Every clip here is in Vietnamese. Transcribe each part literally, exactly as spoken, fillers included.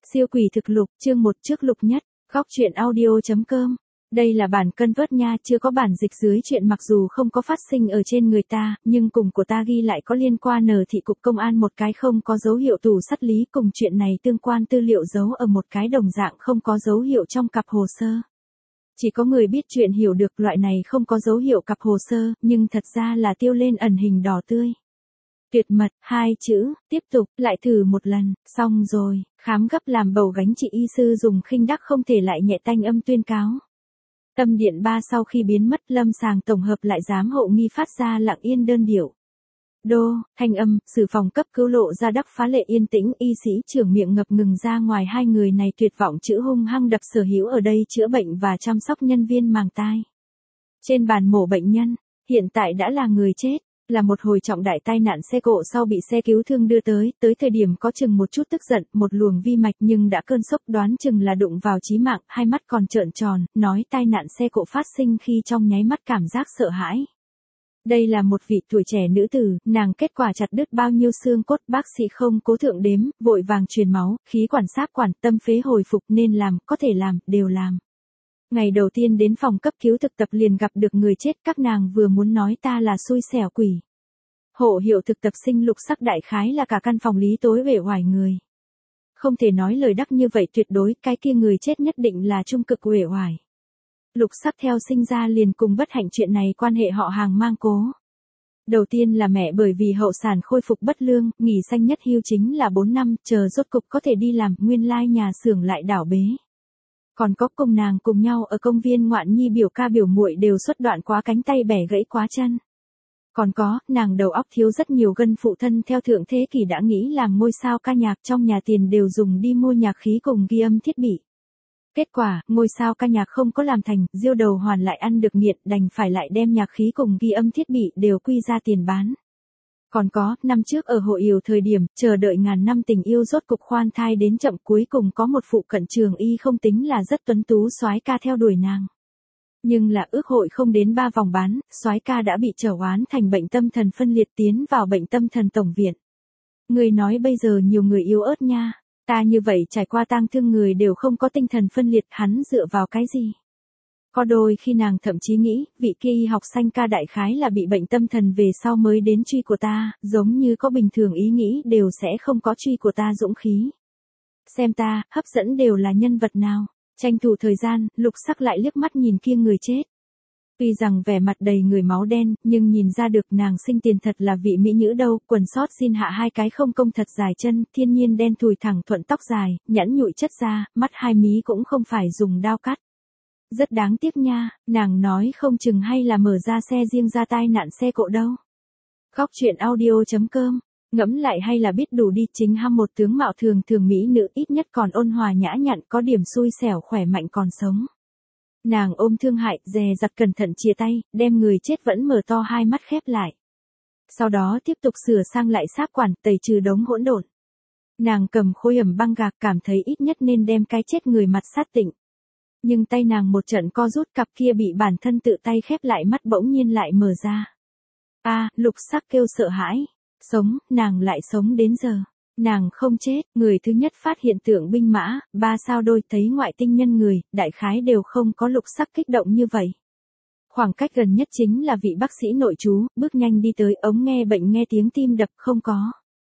Siêu quỷ thực lục, chương một trước lục nhất, góc truyện audio.com. Đây là bản cân vớt nha, chưa có bản dịch dưới truyện, mặc dù không có phát sinh ở trên người ta, nhưng cùng của ta ghi lại có liên quan nờ thị cục công an một cái không có dấu hiệu tủ sắt lý, cùng chuyện này tương quan tư liệu giấu ở một cái đồng dạng không có dấu hiệu trong cặp hồ sơ. Chỉ có người biết chuyện hiểu được loại này không có dấu hiệu cặp hồ sơ, nhưng thật ra là tiêu lên ẩn hình đỏ tươi. Tuyệt mật, hai chữ, tiếp tục, lại thử một lần, xong rồi, khám gấp làm bầu gánh chị y sư dùng khinh đắc không thể lại nhẹ tanh âm tuyên cáo. Tâm điện ba sau khi biến mất, lâm sàng tổng hợp lại giám hộ nghi phát ra lặng yên đơn điệu. Đô, thanh âm, xử phòng cấp cứu lộ ra đắc phá lệ yên tĩnh, y sĩ trưởng miệng ngập ngừng ra ngoài, hai người này tuyệt vọng chữ hung hăng đập sở hữu ở đây chữa bệnh và chăm sóc nhân viên màng tai. Trên bàn mổ bệnh nhân, hiện tại đã là người chết. Là một hồi trọng đại tai nạn xe cộ sau bị xe cứu thương đưa tới, tới thời điểm có chừng một chút tức giận, một luồng vi mạch nhưng đã cơn sốc, đoán chừng là đụng vào chí mạng, hai mắt còn trợn tròn, nói tai nạn xe cộ phát sinh khi trong nháy mắt cảm giác sợ hãi. Đây là một vị tuổi trẻ nữ tử, nàng kết quả chặt đứt bao nhiêu xương cốt, bác sĩ không cố thượng đếm, vội vàng truyền máu, khí quản sáp quản, tâm phế hồi phục, nên làm, có thể làm, đều làm. Ngày đầu tiên đến phòng cấp cứu thực tập liền gặp được người chết, các nàng vừa muốn nói ta là xui xẻo quỷ. Hộ hiệu thực tập sinh Lục Sắc đại khái là cả căn phòng lý tối uể oải người. Không thể nói lời đắc như vậy tuyệt đối, cái kia người chết nhất định là trung cực uể oải. Lục Sắc theo sinh ra liền cùng bất hạnh chuyện này quan hệ họ hàng mang cố. Đầu tiên là mẹ bởi vì hậu sản khôi phục bất lương, nghỉ sanh nhất hưu chính là bốn năm, chờ rốt cục có thể đi làm, nguyên lai nhà xưởng lại đảo bế. Còn có cùng nàng cùng nhau ở công viên ngoạn nhi biểu ca biểu muội đều xuất đoạn quá cánh tay bẻ gãy quá chân. Còn có, nàng đầu óc thiếu rất nhiều gân, phụ thân theo thượng thế kỷ đã nghĩ làm ngôi sao ca nhạc, trong nhà tiền đều dùng đi mua nhạc khí cùng ghi âm thiết bị. Kết quả, ngôi sao ca nhạc không có làm thành, diêu đầu hoàn lại ăn được nghiện, đành phải lại đem nhạc khí cùng ghi âm thiết bị đều quy ra tiền bán. Còn có, năm trước ở hội yểu thời điểm, chờ đợi ngàn năm tình yêu rốt cục khoan thai đến chậm, cuối cùng có một phụ cận trường y không tính là rất tuấn tú soái ca theo đuổi nàng. Nhưng là ước hội không đến ba vòng bán, soái ca đã bị trở oán thành bệnh tâm thần phân liệt, tiến vào bệnh tâm thần tổng viện. Người nói bây giờ nhiều người yếu ớt nha, ta như vậy trải qua tang thương người đều không có tinh thần phân liệt, hắn dựa vào cái gì? Có đôi khi nàng thậm chí nghĩ, vị kia y học sanh ca đại khái là bị bệnh tâm thần về sau mới đến truy của ta, giống như có bình thường ý nghĩ đều sẽ không có truy của ta dũng khí. Xem ta, hấp dẫn đều là nhân vật nào? Tranh thủ thời gian, Lục Sắc lại liếc mắt nhìn kia người chết. Tuy rằng vẻ mặt đầy người máu đen, nhưng nhìn ra được nàng sinh tiền thật là vị mỹ nữ đâu, quần sót xin hạ hai cái không công thật dài chân, thiên nhiên đen thùi thẳng thuận tóc dài, nhẵn nhụi chất da, mắt hai mí cũng không phải dùng đao cắt. Rất đáng tiếc nha, nàng nói không chừng hay là mở ra xe riêng ra tai nạn xe cộ đâu. Góc truyện audio.com, ngẫm lại hay là biết đủ đi, chính ham một tướng mạo thường thường mỹ nữ, ít nhất còn ôn hòa nhã nhặn, có điểm xui xẻo khỏe mạnh còn sống. Nàng ôm thương hại, dè dặt cẩn thận chia tay, đem người chết vẫn mở to hai mắt khép lại. Sau đó tiếp tục sửa sang lại sáp quản, tẩy trừ đống hỗn độn. Nàng cầm khối ẩm băng gạc, cảm thấy ít nhất nên đem cái chết người mặt sát tịnh. Nhưng tay nàng một trận co rút, cặp kia bị bản thân tự tay khép lại mắt bỗng nhiên lại mở ra. A, à, Lục Sắc kêu sợ hãi. Sống, nàng lại sống đến giờ. Nàng không chết, người thứ nhất phát hiện tượng binh mã, ba sao đôi thấy ngoại tinh nhân người, đại khái đều không có Lục Sắc kích động như vậy. Khoảng cách gần nhất chính là vị bác sĩ nội trú, bước nhanh đi tới, ống nghe bệnh nghe tiếng tim đập không có.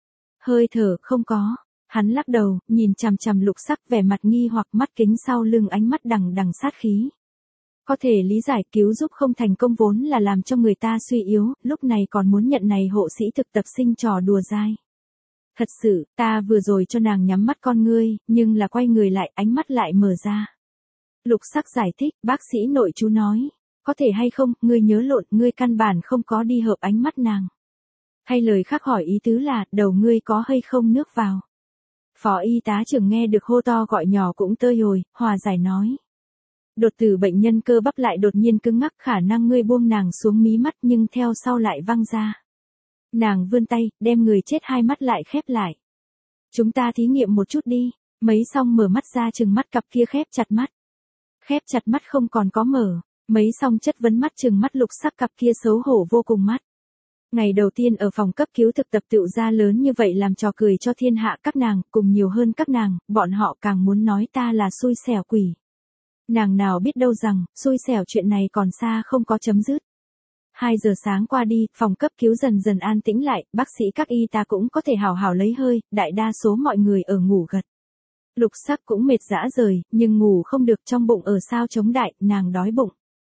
Hơi thở không có. Hắn lắc đầu, nhìn chằm chằm Lục Sắc, vẻ mặt nghi hoặc, mắt kính sau lưng ánh mắt đằng đằng sát khí. Có thể lý giải, cứu giúp không thành công vốn là làm cho người ta suy yếu, lúc này còn muốn nhận này hộ sĩ thực tập sinh trò đùa dai. Thật sự, ta vừa rồi cho nàng nhắm mắt con ngươi, nhưng là quay người lại, ánh mắt lại mở ra. Lục Sắc giải thích, bác sĩ nội chú nói, có thể hay không, ngươi nhớ lộn, ngươi căn bản không có đi hợp ánh mắt nàng. Hay lời khác hỏi ý tứ là, đầu ngươi có hay không nước vào. Phó y tá trưởng nghe được hô to gọi nhỏ cũng tơi hồi, hòa giải nói. Đột tử bệnh nhân cơ bắp lại đột nhiên cứng ngắc, khả năng ngươi buông nàng xuống mí mắt nhưng theo sau lại văng ra. Nàng vươn tay, đem người chết hai mắt lại khép lại. Chúng ta thí nghiệm một chút đi, mấy xong mở mắt ra chừng mắt, cặp kia khép chặt mắt. Khép chặt mắt không còn có mở, mấy xong chất vấn mắt chừng mắt Lục Sắc, cặp kia xấu hổ vô cùng mắt. Ngày đầu tiên ở phòng cấp cứu thực tập tựu ra lớn như vậy làm trò cười cho thiên hạ các nàng, cùng nhiều hơn các nàng, bọn họ càng muốn nói ta là xui xẻo quỷ. Nàng nào biết đâu rằng, xui xẻo chuyện này còn xa không có chấm dứt. Hai giờ sáng qua đi, phòng cấp cứu dần dần an tĩnh lại, bác sĩ các y tá cũng có thể hào hào lấy hơi, đại đa số mọi người ở ngủ gật. Lục Sắc cũng mệt rã rời, nhưng ngủ không được, trong bụng ở sao chống đại, nàng đói bụng.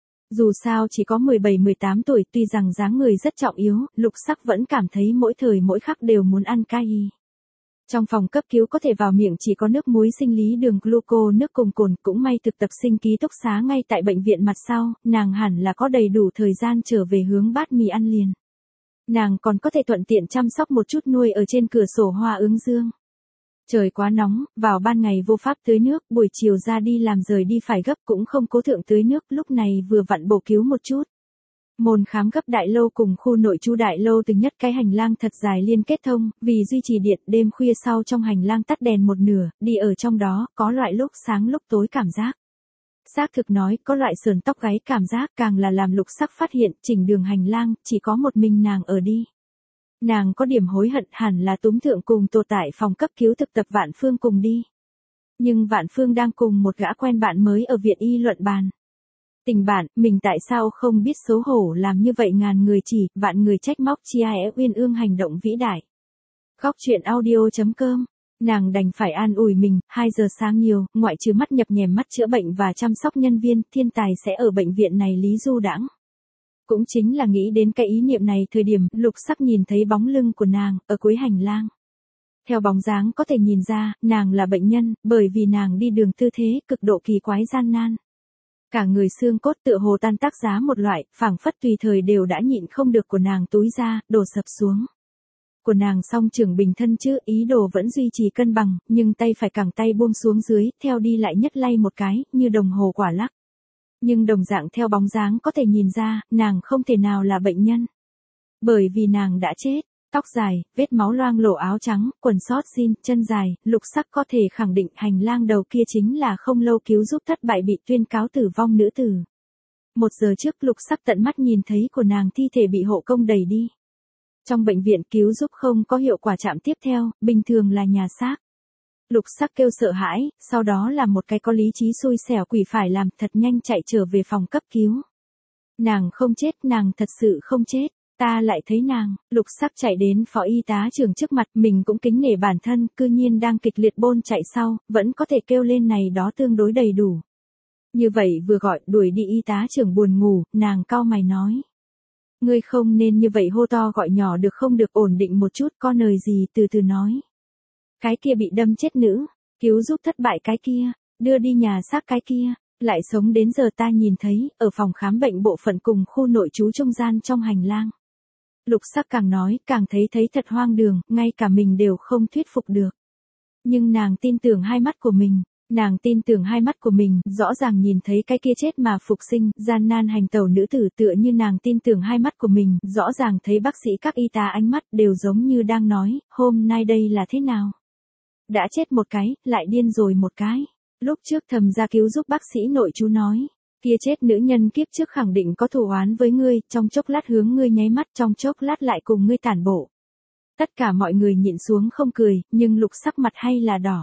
Dù sao chỉ có mười bảy mười tám tuổi, tuy rằng dáng người rất trọng yếu, Lục Sắc vẫn cảm thấy mỗi thời mỗi khắc đều muốn ăn cay. Trong phòng cấp cứu có thể vào miệng chỉ có nước muối sinh lý đường gluco nước cùng cồn, cũng may thực tập sinh ký túc xá ngay tại bệnh viện mặt sau, nàng hẳn là có đầy đủ thời gian trở về hướng bát mì ăn liền. Nàng còn có thể thuận tiện chăm sóc một chút nuôi ở trên cửa sổ hoa ứng dương. Trời quá nóng, vào ban ngày vô pháp tưới nước, buổi chiều ra đi làm rời đi phải gấp cũng không cố thượng tưới nước, lúc này vừa vặn bổ cứu một chút. Môn khám gấp đại lâu cùng khu nội trú đại lâu từng nhất cái hành lang thật dài liên kết thông, vì duy trì điện đêm khuya sau trong hành lang tắt đèn một nửa, đi ở trong đó, có loại lúc sáng lúc tối cảm giác. Xác thực nói, có loại sườn tóc gáy cảm giác, càng là làm Lục Sắc phát hiện, chỉnh đường hành lang, chỉ có một mình nàng ở đi. Nàng có điểm hối hận hẳn là túm thượng cùng tồn tại phòng cấp cứu thực tập Vạn Phương cùng đi. Nhưng Vạn Phương đang cùng một gã quen bạn mới ở viện y luận bàn. Tình bạn, mình tại sao không biết xấu hổ làm như vậy, ngàn người chỉ, vạn người trách móc, chia é uyên ương hành động vĩ đại. Góc truyện audio chấm com, nàng đành phải an ủi mình, hai giờ sáng nhiều, ngoại trừ mắt nhập nhèm mắt chữa bệnh và chăm sóc nhân viên, thiên tài sẽ ở bệnh viện này lý du đãng. Cũng chính là nghĩ đến cái ý niệm này thời điểm, Lục Sắc nhìn thấy bóng lưng của nàng, ở cuối hành lang. Theo bóng dáng có thể nhìn ra, nàng là bệnh nhân, bởi vì nàng đi đường tư thế, cực độ kỳ quái gian nan. Cả người xương cốt tựa hồ tan tác giá một loại, phảng phất tùy thời đều đã nhịn không được của nàng túi ra, đổ sập xuống. Của nàng song trưởng bình thân chứ, ý đồ vẫn duy trì cân bằng, nhưng tay phải cẳng tay buông xuống dưới, theo đi lại nhất lay một cái, như đồng hồ quả lắc. Nhưng đồng dạng theo bóng dáng có thể nhìn ra, nàng không thể nào là bệnh nhân. Bởi vì nàng đã chết, tóc dài, vết máu loang lổ áo trắng, quần sót jean, chân dài, Lục Sắc có thể khẳng định hành lang đầu kia chính là không lâu cứu giúp thất bại bị tuyên cáo tử vong nữ tử. Một giờ trước Lục Sắc tận mắt nhìn thấy của nàng thi thể bị hộ công đẩy đi. Trong bệnh viện cứu giúp không có hiệu quả chạm tiếp theo, bình thường là nhà xác. Lục Sắc kêu sợ hãi, sau đó là một cái có lý trí xui xẻo quỷ phải làm, thật nhanh chạy trở về phòng cấp cứu. Nàng không chết, nàng thật sự không chết, ta lại thấy nàng. Lục Sắc chạy đến phó y tá trưởng trước mặt, mình cũng kính nể bản thân, cư nhiên đang kịch liệt bôn chạy sau, vẫn có thể kêu lên này đó tương đối đầy đủ. Như vậy vừa gọi, đuổi đi y tá trưởng buồn ngủ, nàng cau mày nói. Ngươi không nên như vậy hô to gọi nhỏ được không, được ổn định một chút, có lời gì từ từ nói. Cái kia bị đâm chết nữ, cứu giúp thất bại cái kia, đưa đi nhà xác cái kia, lại sống đến giờ ta nhìn thấy, ở phòng khám bệnh bộ phận cùng khu nội trú trung gian trong hành lang. Lục Sắc càng nói, càng thấy thấy thật hoang đường, ngay cả mình đều không thuyết phục được. Nhưng nàng tin tưởng hai mắt của mình, nàng tin tưởng hai mắt của mình, rõ ràng nhìn thấy cái kia chết mà phục sinh, gian nan hành tẩu nữ tử, tựa như nàng tin tưởng hai mắt của mình, rõ ràng thấy bác sĩ các y tá ánh mắt đều giống như đang nói, hôm nay đây là thế nào? Đã chết một cái, lại điên rồi một cái. Lúc trước Thầm ra cứu giúp bác sĩ nội chú nói, kia chết nữ nhân kiếp trước khẳng định có thù oán với ngươi, trong chốc lát hướng ngươi nháy mắt, trong chốc lát lại cùng ngươi tản bộ. Tất cả mọi người nhịn xuống không cười, nhưng Lục Sắc mặt hay là đỏ.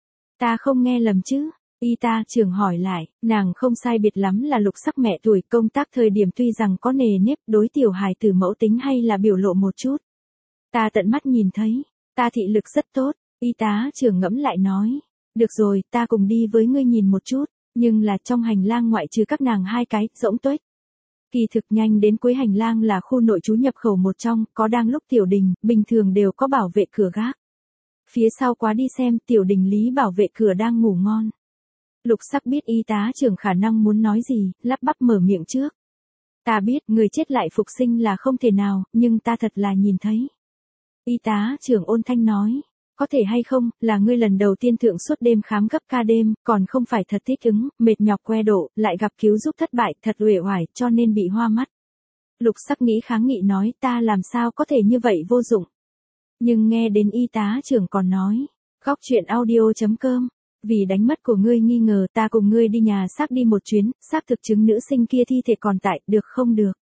Ta không nghe lầm chứ? Y tá trưởng hỏi lại, nàng không sai biệt lắm là Lục Sắc mẹ tuổi, công tác thời điểm tuy rằng có nề nếp, đối tiểu hài tử mẫu tính hay là biểu lộ một chút. Ta tận mắt nhìn thấy, ta thị lực rất tốt. Y tá trưởng ngẫm lại nói, được rồi, ta cùng đi với ngươi nhìn một chút, nhưng là trong hành lang ngoại trừ các nàng hai cái, rỗng tuếch. Kỳ thực nhanh đến cuối hành lang là khu nội trú nhập khẩu một trong, có đang lúc tiểu đình, bình thường đều có bảo vệ cửa gác. Phía sau quá đi xem, tiểu đình lý bảo vệ cửa đang ngủ ngon. Lục Sắc biết y tá trưởng khả năng muốn nói gì, lắp bắp mở miệng trước. Ta biết, người chết lại phục sinh là không thể nào, nhưng ta thật là nhìn thấy. Y tá trưởng ôn thanh nói. Có thể hay không, là ngươi lần đầu tiên thượng suốt đêm khám gấp ca đêm, còn không phải thật thích ứng, mệt nhọc que độ, lại gặp cứu giúp thất bại, thật uể oải, cho nên bị hoa mắt. Lục Sắc nghĩ kháng nghị nói, ta làm sao có thể như vậy vô dụng. Nhưng nghe đến y tá trưởng còn nói, góc truyện audio chấm com, vì đánh mất của ngươi nghi ngờ ta cùng ngươi đi nhà xác đi một chuyến, xác thực chứng nữ sinh kia thi thể còn tại, được không được.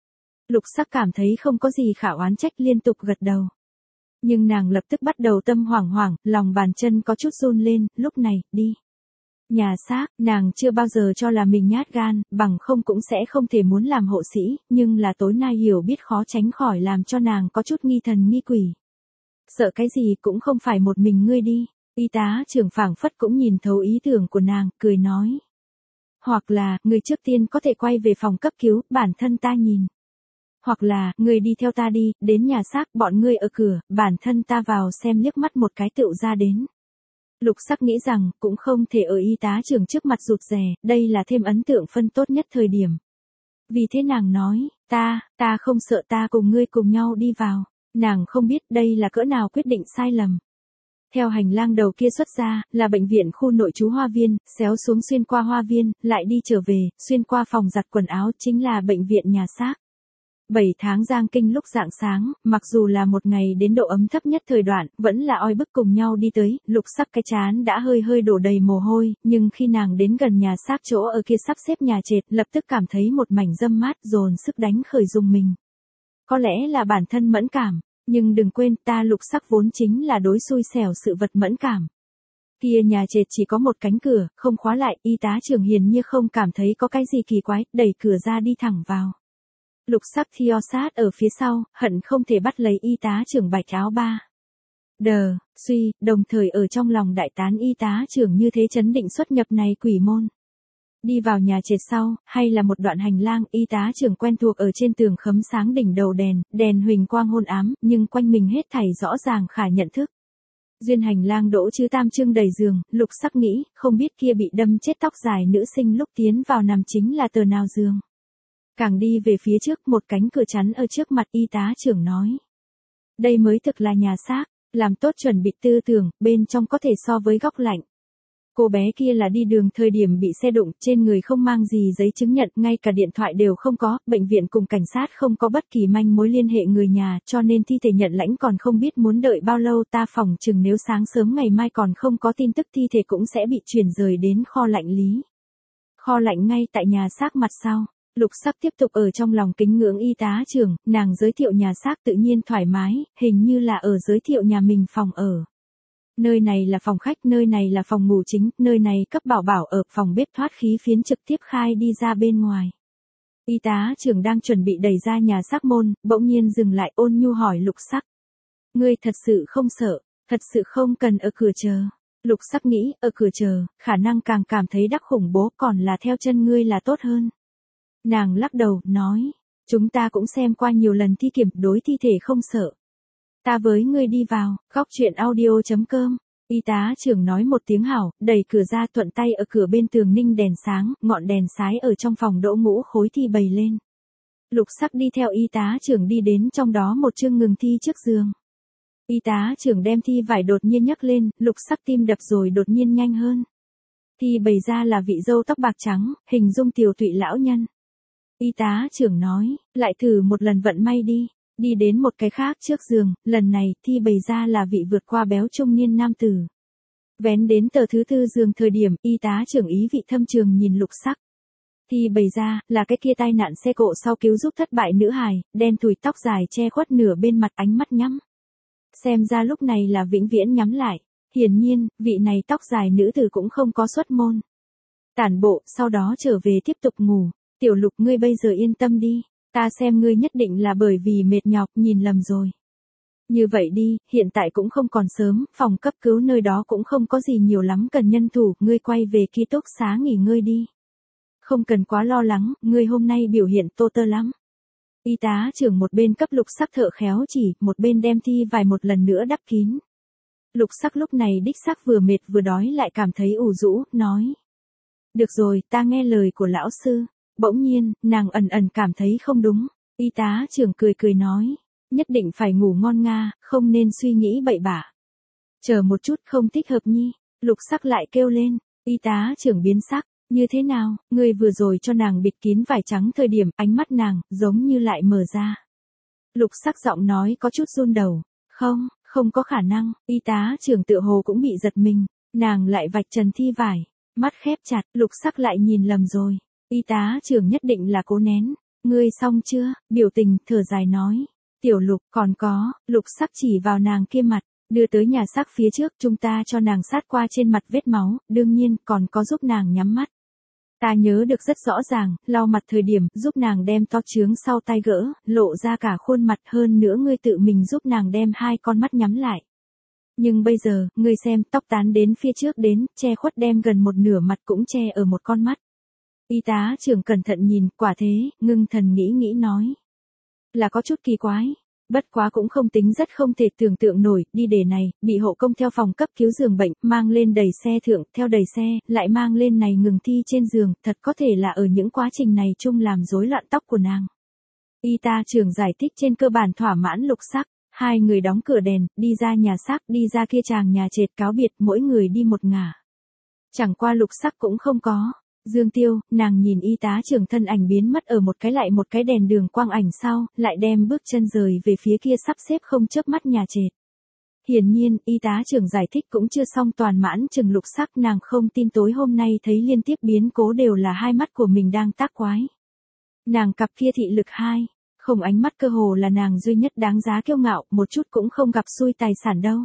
Lục Sắc cảm thấy không có gì khả oán trách, liên tục gật đầu. Nhưng nàng lập tức bắt đầu tâm hoảng hoảng, lòng bàn chân có chút run lên, lúc này, đi. Nhà xác, nàng chưa bao giờ cho là mình nhát gan, bằng không cũng sẽ không thể muốn làm hộ sĩ, nhưng là tối nay hiểu biết khó tránh khỏi làm cho nàng có chút nghi thần nghi quỷ. Sợ cái gì cũng không phải một mình ngươi đi, y tá trưởng phảng phất cũng nhìn thấu ý tưởng của nàng, cười nói. Hoặc là, người trước tiên có thể quay về phòng cấp cứu, bản thân ta nhìn. Hoặc là, người đi theo ta đi, đến nhà xác, bọn ngươi ở cửa, bản thân ta vào xem liếc mắt một cái tựu ra đến. Lục Sắc nghĩ rằng, cũng không thể ở y tá trưởng trước mặt rụt rè, đây là thêm ấn tượng phân tốt nhất thời điểm. Vì thế nàng nói, ta, ta không sợ, ta cùng ngươi cùng nhau đi vào. Nàng không biết đây là cỡ nào quyết định sai lầm. Theo hành lang đầu kia xuất ra, là bệnh viện khu nội trú Hoa Viên, xéo xuống xuyên qua Hoa Viên, lại đi trở về, xuyên qua phòng giặt quần áo chính là bệnh viện nhà xác. Bảy tháng giang kinh lúc rạng sáng, mặc dù là một ngày đến độ ấm thấp nhất thời đoạn, vẫn là oi bức cùng nhau đi tới, Lục Sắc cái trán đã hơi hơi đổ đầy mồ hôi, nhưng khi nàng đến gần nhà xác chỗ ở kia sắp xếp nhà trệt, lập tức cảm thấy một mảnh râm mát, dồn sức đánh khởi dùng mình. Có lẽ là bản thân mẫn cảm, nhưng đừng quên ta Lục Sắc vốn chính là đối xui xẻo sự vật mẫn cảm. Kia nhà trệt chỉ có một cánh cửa, không khóa lại, y tá trưởng hiển nhiên không cảm thấy có cái gì kỳ quái, đẩy cửa ra đi thẳng vào. Lục Sắc theo sát ở phía sau, hận không thể bắt lấy y tá trưởng bạch áo ba. Đờ, suy, đồng thời ở trong lòng đại tán y tá trưởng như thế chấn định xuất nhập này quỷ môn. Đi vào nhà trệt sau, hay là một đoạn hành lang, y tá trưởng quen thuộc ở trên tường khấm sáng đỉnh đầu đèn, đèn huỳnh quang hôn ám, nhưng quanh mình hết thảy rõ ràng khả nhận thức. Duyên hành lang đỗ chứ tam trưng đầy giường, Lục Sắc nghĩ, không biết kia bị đâm chết tóc dài nữ sinh lúc tiến vào nằm chính là tờ nào giường. Càng đi về phía trước, một cánh cửa chắn ở trước mặt, y tá trưởng nói. Đây mới thực là nhà xác, làm tốt chuẩn bị tư tưởng, bên trong có thể so với góc lạnh. Cô bé kia là đi đường thời điểm bị xe đụng, trên người không mang gì giấy chứng nhận, ngay cả điện thoại đều không có, bệnh viện cùng cảnh sát không có bất kỳ manh mối liên hệ người nhà, cho nên thi thể nhận lãnh còn không biết muốn đợi bao lâu, ta phỏng chừng nếu sáng sớm ngày mai còn không có tin tức thi thể cũng sẽ bị chuyển rời đến kho lạnh lý. Kho lạnh ngay tại nhà xác mặt sau. Lục Sắc tiếp tục ở trong lòng kính ngưỡng y tá trưởng, nàng giới thiệu nhà xác tự nhiên thoải mái, hình như là ở giới thiệu nhà mình phòng ở. Nơi này là phòng khách, nơi này là phòng ngủ chính, nơi này cấp bảo bảo ở, phòng bếp thoát khí phiến trực tiếp khai đi ra bên ngoài. Y tá trưởng đang chuẩn bị đẩy ra nhà xác môn, bỗng nhiên dừng lại, ôn nhu hỏi Lục Sắc. Ngươi thật sự không sợ, thật sự không cần ở cửa chờ. Lục Sắc nghĩ, ở cửa chờ, khả năng càng cảm thấy đắc khủng bố, còn là theo chân ngươi là tốt hơn. Nàng lắc đầu, nói, chúng ta cũng xem qua nhiều lần thi kiểm, đối thi thể không sợ. Ta với ngươi đi vào, góc chuyện audio chấm com. Y tá trưởng nói một tiếng hảo, đẩy cửa ra, thuận tay ở cửa bên tường ninh đèn sáng, ngọn đèn sái ở trong phòng đỗ ngũ khối thi bày lên. Lục Sắc đi theo y tá trưởng đi đến trong đó một chương ngừng thi trước giường. Y tá trưởng đem thi vải đột nhiên nhấc lên, Lục Sắc tim đập rồi đột nhiên nhanh hơn. Thi bày ra là vị dâu tóc bạc trắng, hình dung tiều tụy lão nhân. Y tá trưởng nói, lại thử một lần vận may đi, đi đến một cái khác trước giường, lần này thi bày ra là vị vượt qua béo trung niên nam tử. Vén đến tờ thứ tư giường thời điểm, y tá trưởng ý vị thâm trường nhìn Lục Sắc. Thi bày ra, là cái kia tai nạn xe cộ sau cứu giúp thất bại nữ hài, đen thùi tóc dài che khuất nửa bên mặt, ánh mắt nhắm. Xem ra lúc này là vĩnh viễn nhắm lại, hiển nhiên, vị này tóc dài nữ tử cũng không có xuất môn. Tản bộ, sau đó trở về tiếp tục ngủ. Tiểu Lục, ngươi bây giờ yên tâm đi, ta xem ngươi nhất định là bởi vì mệt nhọc, nhìn lầm rồi. Như vậy đi, hiện tại cũng không còn sớm, phòng cấp cứu nơi đó cũng không có gì nhiều lắm cần nhân thủ, ngươi quay về ký túc xá nghỉ ngơi đi. Không cần quá lo lắng, ngươi hôm nay biểu hiện tô tơ lắm. Y tá trưởng một bên cấp Lục Sắc thợ khéo chỉ, một bên đem thi vài một lần nữa đắp kín. Lục Sắc lúc này đích xác vừa mệt vừa đói lại cảm thấy ủ rũ, nói. Được rồi, ta nghe lời của lão sư. Bỗng nhiên, nàng ẩn ẩn cảm thấy không đúng. Y tá trưởng cười cười nói. Nhất định phải ngủ ngon nga, không nên suy nghĩ bậy bạ. Chờ một chút, không thích hợp nhi. Lục Sắc lại kêu lên. Y tá trưởng biến sắc. Như thế nào, người vừa rồi cho nàng bịt kín vải trắng thời điểm, ánh mắt nàng, giống như lại mở ra. Lục Sắc giọng nói có chút run đầu. Không, không có khả năng. Y tá trưởng tựa hồ cũng bị giật mình. Nàng lại vạch trần thi vải. Mắt khép chặt, Lục Sắc lại nhìn lầm rồi. Y tá trưởng nhất định là cố nén. Ngươi xong chưa? Biểu tình, thở dài nói. Tiểu Lục, còn có, Lục Sắc chỉ vào nàng kia mặt, đưa tới nhà xác phía trước, chúng ta cho nàng sát qua trên mặt vết máu, đương nhiên, còn có giúp nàng nhắm mắt. Ta nhớ được rất rõ ràng, lau mặt thời điểm, giúp nàng đem to trướng sau tay gỡ, lộ ra cả khuôn mặt, hơn nữa ngươi tự mình giúp nàng đem hai con mắt nhắm lại. Nhưng bây giờ, ngươi xem, tóc tán đến phía trước đến, che khuất đem gần một nửa mặt cũng che ở một con mắt. Y tá trưởng cẩn thận nhìn, quả thế, ngưng thần nghĩ nghĩ nói. Là có chút kỳ quái. Bất quá cũng không tính rất không thể tưởng tượng nổi, đi để này, bị hộ công theo phòng cấp cứu giường bệnh, mang lên đẩy xe thượng, theo đẩy xe, lại mang lên này ngừng thi trên giường, thật có thể là ở những quá trình này chung làm rối loạn tóc của nàng. Y tá trưởng giải thích trên cơ bản thỏa mãn Lục Sắc, hai người đóng cửa đèn, đi ra nhà xác, đi ra kia tràng nhà trệt cáo biệt, mỗi người đi một ngả. Chẳng qua Lục Sắc cũng không có. Dương Tiêu, nàng nhìn y tá trưởng thân ảnh biến mất ở một cái lại một cái đèn đường quang ảnh sau, lại đem bước chân rời về phía kia sắp xếp không chớp mắt nhà trệt. Hiển nhiên, y tá trưởng giải thích cũng chưa xong toàn mãn chừng Lục Sắc, nàng không tin tối hôm nay thấy liên tiếp biến cố đều là hai mắt của mình đang tác quái. Nàng cặp kia thị lực hai, không ánh mắt cơ hồ là nàng duy nhất đáng giá kiêu ngạo, một chút cũng không gặp xui tài sản đâu.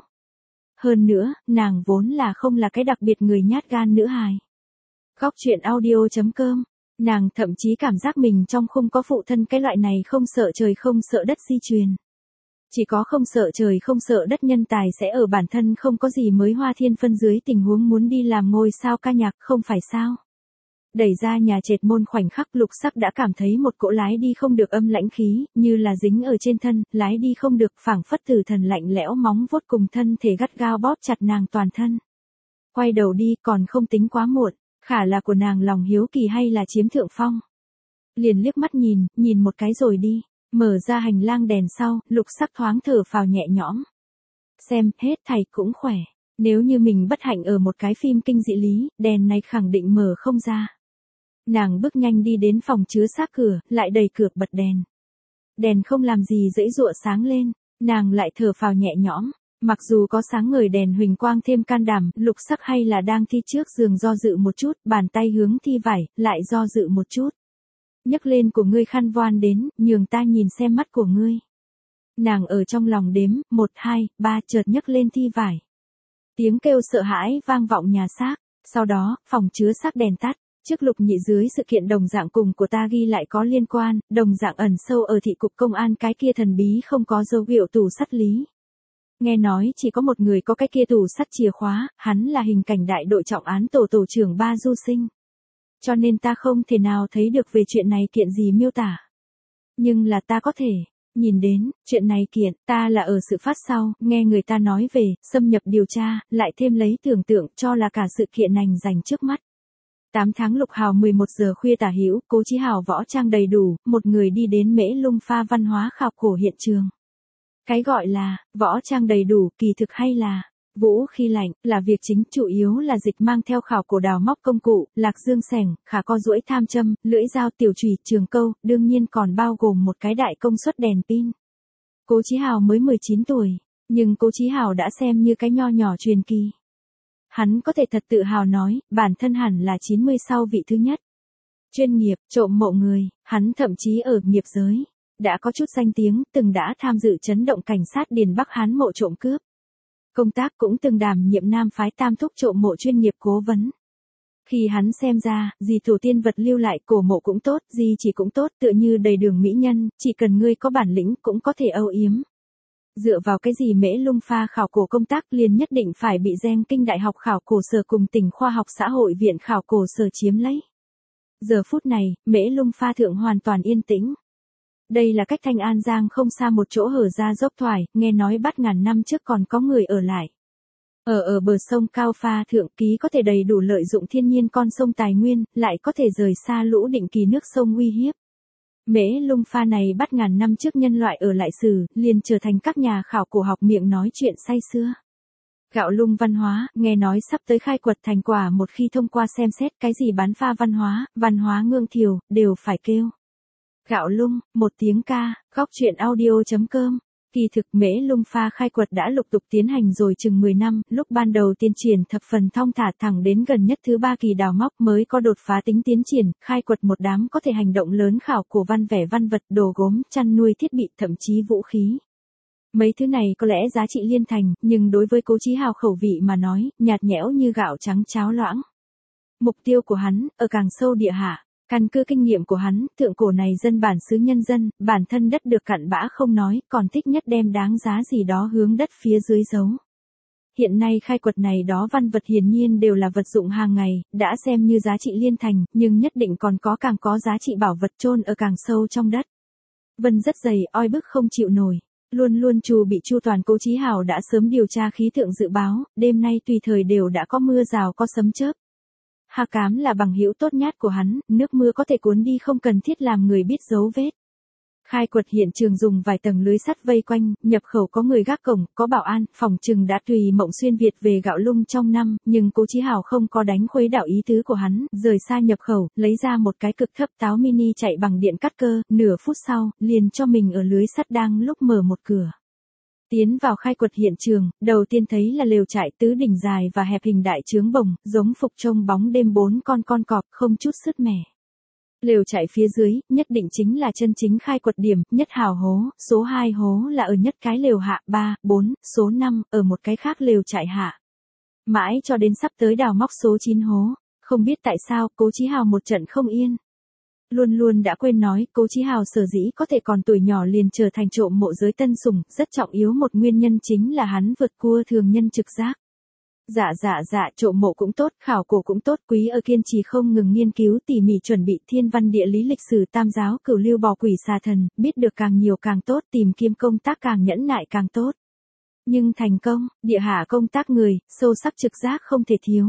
Hơn nữa, nàng vốn là không là cái đặc biệt người nhát gan nữ hài. Góc truyện audio chấm com, nàng thậm chí cảm giác mình trong khung có phụ thân cái loại này không sợ trời không sợ đất di truyền. Chỉ có không sợ trời không sợ đất nhân tài sẽ ở bản thân không có gì mới hoa thiên phân dưới tình huống muốn đi làm ngôi sao ca nhạc, không phải sao. Đẩy ra nhà trệt môn khoảnh khắc Lục Sắc đã cảm thấy một cỗ lái đi không được âm lãnh khí, như là dính ở trên thân, lái đi không được, phảng phất tử thần lạnh lẽo móng vuốt cùng thân thể gắt gao bóp chặt nàng toàn thân. Quay đầu đi còn không tính quá muộn. Khả là của nàng lòng hiếu kỳ hay là chiếm thượng phong. Liền liếc mắt nhìn, nhìn một cái rồi đi, mở ra hành lang đèn sau, Lục Sắc thoáng thở phào nhẹ nhõm. Xem, hết thảy cũng khỏe, nếu như mình bất hạnh ở một cái phim kinh dị lý, đèn này khẳng định mở không ra. Nàng bước nhanh đi đến phòng chứa xác cửa, lại đẩy cửa bật đèn. Đèn không làm gì dãy dụa sáng lên, nàng lại thở phào nhẹ nhõm. Mặc dù có sáng ngời đèn huỳnh quang thêm can đảm, Lục Sắc hay là đang thi trước giường do dự một chút, bàn tay hướng thi vải, lại do dự một chút. Nhấc lên của ngươi khăn voan đến, nhường ta nhìn xem mắt của ngươi. Nàng ở trong lòng đếm, một, hai, ba, chợt nhấc lên thi vải. Tiếng kêu sợ hãi vang vọng nhà xác, sau đó, phòng chứa xác đèn tắt. Trước Lục Nhị dưới sự kiện đồng dạng cùng của ta ghi lại có liên quan, đồng dạng ẩn sâu ở thị cục công an cái kia thần bí không có dấu hiệu tủ sắt lý. Nghe nói chỉ có một người có cái kia tủ sắt chìa khóa, hắn là hình cảnh đại đội trọng án tổ tổ trưởng Ba Du Sinh. Cho nên ta không thể nào thấy được về chuyện này kiện gì miêu tả. Nhưng là ta có thể, nhìn đến, chuyện này kiện, ta là ở sự phát sau, nghe người ta nói về, xâm nhập điều tra, lại thêm lấy tưởng tượng cho là cả sự kiện này dành trước mắt. tám tháng Lục Hào mười một giờ khuya tả hữu, Cố Chí Hào võ trang đầy đủ, một người đi đến Mễ Lung Pha văn hóa khảo cổ hiện trường. Cái gọi là, võ trang đầy đủ, kỳ thực hay là, vũ khí lạnh, là việc chính, chủ yếu là dịch mang theo khảo cổ đào móc công cụ, lạc dương xẻng, khả co duỗi tham châm, lưỡi dao tiểu chùy, trường câu, đương nhiên còn bao gồm một cái đại công suất đèn pin. Cố Chí Hào mới mười chín tuổi, nhưng Cố Chí Hào đã xem như cái nho nhỏ truyền kỳ. Hắn có thể thật tự hào nói, bản thân hẳn là chín mươi sau vị thứ nhất. Chuyên nghiệp, trộm mộ người, hắn thậm chí ở nghiệp giới đã có chút danh tiếng, từng đã tham dự chấn động cảnh sát Điền Bắc Hán mộ trộm cướp. Công tác cũng từng đảm nhiệm Nam phái Tam Thúc trộm mộ chuyên nghiệp cố vấn. Khi hắn xem ra, gì tổ tiên vật lưu lại cổ mộ cũng tốt, gì chỉ cũng tốt, tựa như đầy đường mỹ nhân, chỉ cần ngươi có bản lĩnh cũng có thể âu yếm. Dựa vào cái gì Mễ Lung Pha khảo cổ công tác liền nhất định phải bị Gen Kinh Đại học khảo cổ sở cùng tỉnh khoa học xã hội viện khảo cổ sở chiếm lấy. Giờ phút này, Mễ Lung Pha thượng hoàn toàn yên tĩnh. Đây là cách Thanh An Giang không xa một chỗ hở ra dốc thoải, nghe nói bắt ngàn năm trước còn có người ở lại. Ở ở bờ sông Cao Pha thượng ký có thể đầy đủ lợi dụng thiên nhiên con sông tài nguyên, lại có thể rời xa lũ định kỳ nước sông uy hiếp. Mễ Lung Pha này bắt ngàn năm trước nhân loại ở lại sử, liền trở thành các nhà khảo cổ học miệng nói chuyện say sưa. Gạo lung văn hóa, nghe nói sắp tới khai quật thành quả một khi thông qua xem xét cái gì bán pha văn hóa, văn hóa ngương thiều, đều phải kêu. Gạo lung, một tiếng ca, góc truyện audio chấm com Kỳ thực Mễ Lung pha khai quật đã lục tục tiến hành rồi chừng mười năm, lúc ban đầu tiên triển thập phần thong thả thẳng đến gần nhất thứ ba kỳ đào móc mới có đột phá tính tiến triển, khai quật một đám có thể hành động lớn khảo cổ văn vẻ văn vật, đồ gốm, chăn nuôi thiết bị, thậm chí vũ khí. Mấy thứ này có lẽ giá trị liên thành, nhưng đối với Cố Chí Hào khẩu vị mà nói, nhạt nhẽo như gạo trắng cháo loãng. Mục tiêu của hắn, ở càng sâu địa hạ. Căn cứ kinh nghiệm của hắn, thượng cổ này dân bản xứ nhân dân, bản thân đất được cặn bã không nói, còn thích nhất đem đáng giá gì đó hướng đất phía dưới giấu. Hiện nay khai quật này đó văn vật hiển nhiên đều là vật dụng hàng ngày, đã xem như giá trị liên thành, nhưng nhất định còn có càng có giá trị bảo vật chôn ở càng sâu trong đất. Vân rất dày, oi bức không chịu nổi. Luôn luôn trù bị chu toàn. Cố Chí Hào đã sớm điều tra khí tượng dự báo, đêm nay tùy thời đều đã có mưa rào có sấm chớp. Hà Cám là bằng hữu tốt nhát của hắn, nước mưa có thể cuốn đi không cần thiết làm người biết dấu vết. Khai quật hiện trường dùng vài tầng lưới sắt vây quanh, nhập khẩu có người gác cổng, có bảo an, phòng trừng đã tùy mộng xuyên Việt về gạo lung trong năm, nhưng Cố Chí Hào không có đánh khuấy đảo ý tứ của hắn, rời xa nhập khẩu, lấy ra một cái cực thấp táo mini chạy bằng điện cắt cơ, nửa phút sau, liền cho mình ở lưới sắt đang lúc mở một cửa. Tiến vào khai quật hiện trường, đầu tiên thấy là lều trại tứ đỉnh dài và hẹp hình đại trướng bồng, giống phục trông bóng đêm bốn con con cọp, không chút sứt mẻ. Lều trại phía dưới, nhất định chính là chân chính khai quật điểm, nhất hào hố, số hai hố là ở nhất cái lều hạ, ba, bốn, số năm, ở một cái khác lều trại hạ. Mãi cho đến sắp tới đào móc số chín hố, không biết tại sao, Cố Chí Hào một trận không yên. Luôn luôn đã quên nói, Cố Chí Hào sở dĩ có thể còn tuổi nhỏ liền trở thành trộm mộ giới tân sủng, rất trọng yếu một nguyên nhân chính là hắn vượt cua thường nhân trực giác. Dạ dạ dạ, trộm mộ cũng tốt, khảo cổ cũng tốt, quý ở kiên trì không ngừng nghiên cứu tỉ mỉ chuẩn bị thiên văn địa lý lịch sử tam giáo cửu lưu bò quỷ xà thần, biết được càng nhiều càng tốt, tìm kiếm công tác càng nhẫn nại càng tốt. Nhưng thành công, địa hạ công tác người, sâu sắc trực giác không thể thiếu.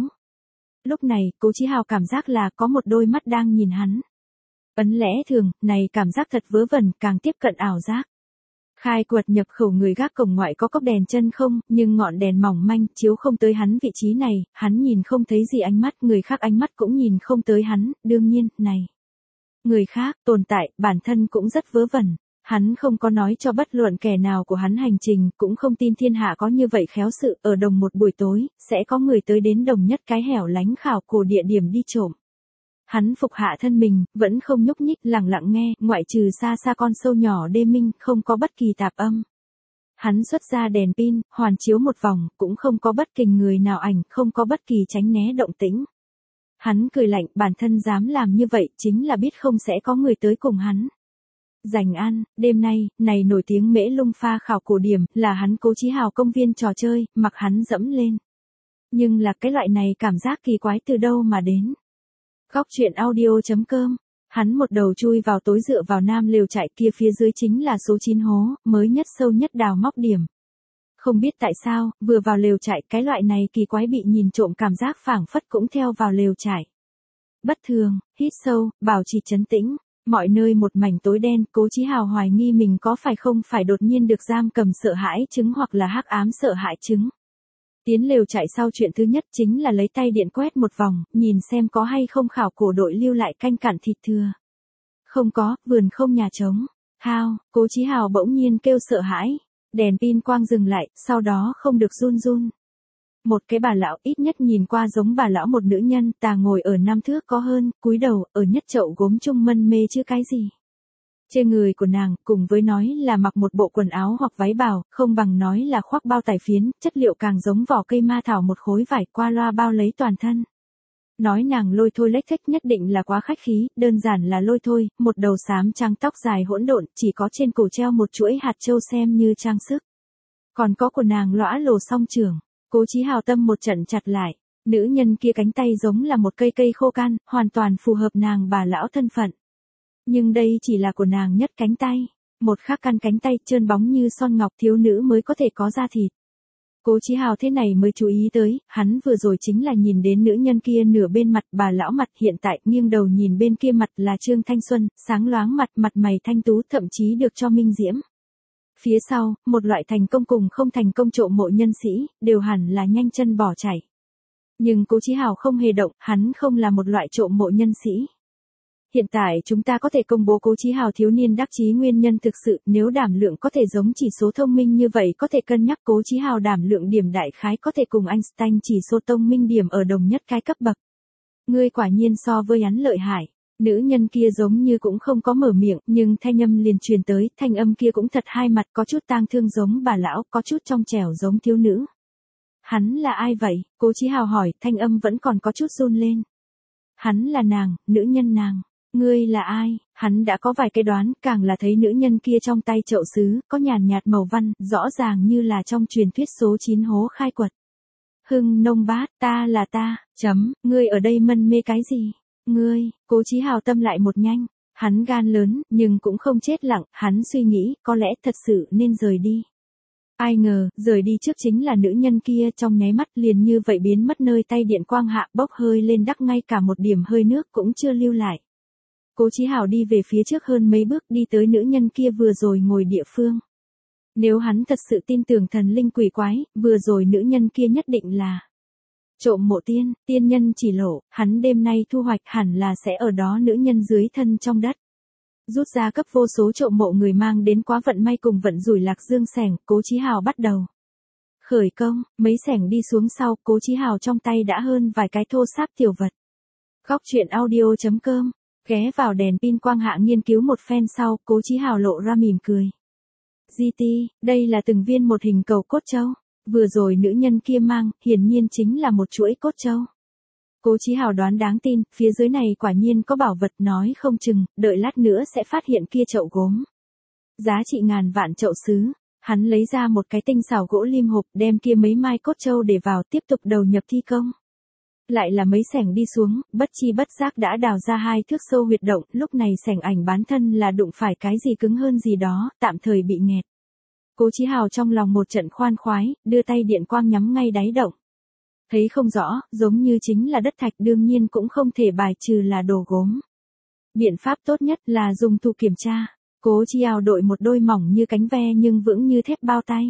Lúc này, Cố Chí Hào cảm giác là có một đôi mắt đang nhìn hắn. Ấn lẽ thường, này cảm giác thật vớ vẩn, càng tiếp cận ảo giác. Khai quật nhập khẩu người gác cổng ngoại có cốc đèn chân không, nhưng ngọn đèn mỏng manh, chiếu không tới hắn vị trí này, hắn nhìn không thấy gì ánh mắt, người khác ánh mắt cũng nhìn không tới hắn, đương nhiên, này. Người khác, tồn tại, bản thân cũng rất vớ vẩn. Hắn không có nói cho bất luận kẻ nào của hắn hành trình, cũng không tin thiên hạ có như vậy khéo sự, ở đồng một buổi tối, sẽ có người tới đến đồng nhất cái hẻo lánh khảo cổ địa điểm đi trộm. Hắn phục hạ thân mình, vẫn không nhúc nhích, lặng lặng nghe, ngoại trừ xa xa con sâu nhỏ đê minh, không có bất kỳ tạp âm. Hắn xuất ra đèn pin, hoàn chiếu một vòng, cũng không có bất kỳ người nào ảnh, không có bất kỳ tránh né động tĩnh. Hắn cười lạnh, bản thân dám làm như vậy, chính là biết không sẽ có người tới cùng hắn. Dành ăn, đêm nay, này nổi tiếng Mễ Lung pha khảo cổ điểm, là hắn Cố Chí Hào công viên trò chơi, mặc hắn dẫm lên. Nhưng là cái loại này cảm giác kỳ quái từ đâu mà đến. Góc truyện audio chấm com, hắn một đầu chui vào tối dựa vào nam lều trại kia phía dưới chính là số chín hố, mới nhất sâu nhất đào móc điểm. Không biết tại sao, vừa vào lều trại cái loại này kỳ quái bị nhìn trộm cảm giác phảng phất cũng theo vào lều trại. Bất thường, hít sâu, bảo trì trấn tĩnh, mọi nơi một mảnh tối đen, Cố Chí Hào hoài nghi mình có phải không phải đột nhiên được giam cầm sợ hãi chứng hoặc là hắc ám sợ hãi chứng. Tiến lều chạy sau chuyện thứ nhất chính là lấy tay điện quét một vòng, nhìn xem có hay không khảo cổ đội lưu lại canh cặn thịt thừa. Không có, vườn không nhà trống. Hao, Cố Chí Hào bỗng nhiên kêu sợ hãi. Đèn pin quang dừng lại, sau đó không được run run. Một cái bà lão ít nhất nhìn qua giống bà lão một nữ nhân, tà ngồi ở năm thước có hơn, cúi đầu, ở nhất chậu gốm chung mân mê chứ cái gì. Trên người của nàng, cùng với nói là mặc một bộ quần áo hoặc váy bào, không bằng nói là khoác bao tải phiến, chất liệu càng giống vỏ cây ma thảo một khối vải qua loa bao lấy toàn thân. Nói nàng lôi thôi lếch thếch nhất định là quá khách khí, đơn giản là lôi thôi, một đầu xám trắng tóc dài hỗn độn, chỉ có trên cổ treo một chuỗi hạt châu xem như trang sức. Còn có của nàng lõa lồ song trường, Cố Chí Hào tâm một trận chặt lại, nữ nhân kia cánh tay giống là một cây cây khô can, hoàn toàn phù hợp nàng bà lão thân phận. Nhưng đây chỉ là của nàng nhất cánh tay, một khác căn cánh tay trơn bóng như son ngọc thiếu nữ mới có thể có da thịt. Cố Chí Hào thế này mới chú ý tới, hắn vừa rồi chính là nhìn đến nữ nhân kia nửa bên mặt bà lão mặt, hiện tại nghiêng đầu nhìn bên kia mặt là Trương Thanh Xuân, sáng loáng mặt, mặt mày thanh tú, thậm chí được cho minh diễm. Phía sau, một loại thành công cùng không thành công trộm mộ nhân sĩ, đều hẳn là nhanh chân bỏ chạy. Nhưng Cố Chí Hào không hề động, hắn không là một loại trộm mộ nhân sĩ. hiện tại chúng ta có thể công bố Cố Chí Hào thiếu niên đắc chí nguyên nhân thực sự, nếu đảm lượng có thể giống chỉ số thông minh như vậy có thể cân nhắc Cố Chí Hào đảm lượng điểm đại khái có thể cùng Einstein chỉ số thông minh điểm ở đồng nhất cái cấp bậc. Ngươi quả nhiên so với hắn lợi hại. Nữ nhân kia giống như cũng không có mở miệng, nhưng thanh âm liền truyền tới, thanh âm kia cũng thật hai mặt, có chút tang thương giống bà lão, có chút trong trẻo giống thiếu nữ. Hắn là ai vậy? Cố Chí Hào hỏi, thanh âm vẫn còn có chút run lên. Hắn là nàng, nữ nhân nàng. Ngươi là ai? Hắn đã có vài cái đoán, càng là thấy nữ nhân kia trong tay chậu sứ, có nhàn nhạt màu văn, rõ ràng như là trong truyền thuyết số chín hố khai quật. Hưng nông bát, ta là ta, chấm, ngươi ở đây mân mê cái gì? Ngươi, Cố Chí Hào tâm lại một nhanh, hắn gan lớn, nhưng cũng không chết lặng, hắn suy nghĩ, có lẽ thật sự nên rời đi. Ai ngờ, rời đi trước chính là nữ nhân kia trong nháy mắt liền như vậy biến mất nơi tay điện quang hạ bốc hơi lên đắc ngay cả một điểm hơi nước cũng chưa lưu lại. Cố Chí Hào đi về phía trước hơn mấy bước đi tới nữ nhân kia vừa rồi ngồi địa phương. Nếu hắn thật sự tin tưởng thần linh quỷ quái, vừa rồi nữ nhân kia nhất định là trộm mộ tiên, tiên nhân chỉ lộ, hắn đêm nay thu hoạch hẳn là sẽ ở đó nữ nhân dưới thân trong đất. Rút ra cấp vô số trộm mộ người mang đến quá vận may cùng vận rủi lạc dương sẻng, Cố Chí Hào bắt đầu. Khởi công, mấy sẻng đi xuống sau, Cố Chí Hào trong tay đã hơn vài cái thô sáp tiểu vật. Góc truyện audio chấm com, ghé vào đèn pin quang hạ nghiên cứu một phen sau, Cố Chí Hào lộ ra mỉm cười. giê tê, đây là từng viên một hình cầu cốt châu. Vừa rồi nữ nhân kia mang, hiển nhiên chính là một chuỗi cốt châu. Cố Chí Hào đoán đáng tin, phía dưới này quả nhiên có bảo vật nói không chừng, đợi lát nữa sẽ phát hiện kia chậu gốm. Giá trị ngàn vạn chậu sứ, hắn lấy ra một cái tinh xảo gỗ lim hộp đem kia mấy mai cốt châu để vào tiếp tục đầu nhập thi công. Lại là mấy sảnh đi xuống, bất chi bất giác đã đào ra hai thước sâu huyệt động, lúc này sảnh ảnh bán thân là đụng phải cái gì cứng hơn gì đó, tạm thời bị nghẹt. Cố Chí Hào trong lòng một trận khoan khoái, đưa tay điện quang nhắm ngay đáy động. Thấy không rõ, giống như chính là đất thạch đương nhiên cũng không thể bài trừ là đồ gốm. Biện pháp tốt nhất là dùng thù kiểm tra. Cố Chí Hào đội một đôi mỏng như cánh ve nhưng vững như thép bao tay.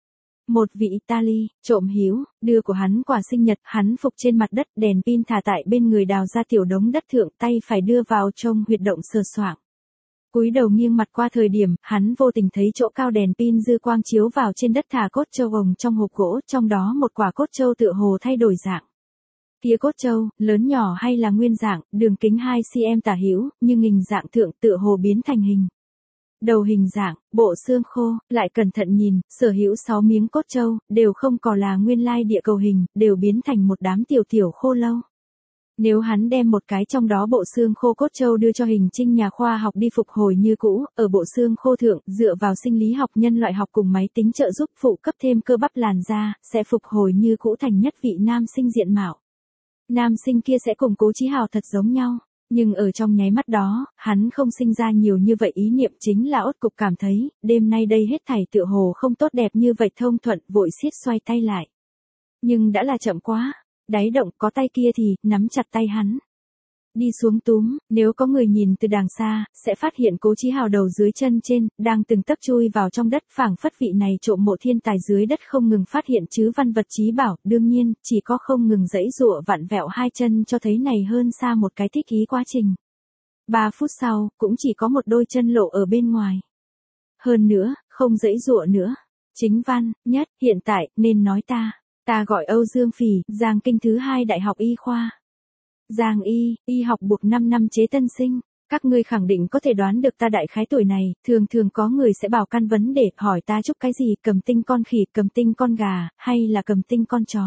Một vị Italy, trộm hiếu, đưa của hắn quả sinh nhật, hắn phục trên mặt đất, đèn pin thả tại bên người đào ra tiểu đống đất thượng, tay phải đưa vào trong huyệt động sờ soạng. Cúi đầu nghiêng mặt qua thời điểm, hắn vô tình thấy chỗ cao đèn pin dư quang chiếu vào trên đất thả cốt châu hồng trong hộp gỗ, trong đó một quả cốt châu tựa hồ thay đổi dạng. Kia cốt châu, lớn nhỏ hay là nguyên dạng, đường kính hai xăng-ti-mét tả hữu, nhưng hình dạng thượng tựa hồ biến thành hình. Đầu hình dạng, bộ xương khô, lại cẩn thận nhìn, sở hữu sáu miếng cốt châu, đều không còn là nguyên lai địa cầu hình, đều biến thành một đám tiểu tiểu khô lâu. Nếu hắn đem một cái trong đó bộ xương khô cốt châu đưa cho Hình Trinh nhà khoa học đi phục hồi như cũ, ở bộ xương khô thượng, dựa vào sinh lý học nhân loại học cùng máy tính trợ giúp phụ cấp thêm cơ bắp làn da, sẽ phục hồi như cũ thành nhất vị nam sinh diện mạo. Nam sinh kia sẽ cùng Cố Chí Hào thật giống nhau, nhưng ở trong nháy mắt đó, hắn không sinh ra nhiều như vậy ý niệm chính là ốt cục cảm thấy, đêm nay đây hết thảy tựa hồ không tốt đẹp như vậy thông thuận, vội siết xoay tay lại. Nhưng đã là chậm quá. Đáy động có tay kia thì, nắm chặt tay hắn. Đi xuống túm, nếu có người nhìn từ đàng xa, sẽ phát hiện Cố Chí Hào đầu dưới chân trên, đang từng tấc chui vào trong đất, phảng phất vị này trộm mộ thiên tài dưới đất không ngừng phát hiện chứ văn vật trí bảo, đương nhiên, chỉ có không ngừng giãy giụa vặn vẹo hai chân cho thấy này hơn xa một cái thích ý quá trình. Ba phút sau, cũng chỉ có một đôi chân lộ ở bên ngoài. Hơn nữa, không giãy giụa nữa. Chính văn, nhất, hiện tại, nên nói ta. Ta gọi Âu Dương Phỉ, Giang Kinh thứ hai Đại học Y khoa. Giang Y, y học buộc năm năm chế tân sinh. Các ngươi khẳng định có thể đoán được ta đại khái tuổi này, thường thường có người sẽ bảo căn vấn để hỏi ta chúc cái gì, cầm tinh con khỉ, cầm tinh con gà, hay là cầm tinh con chó.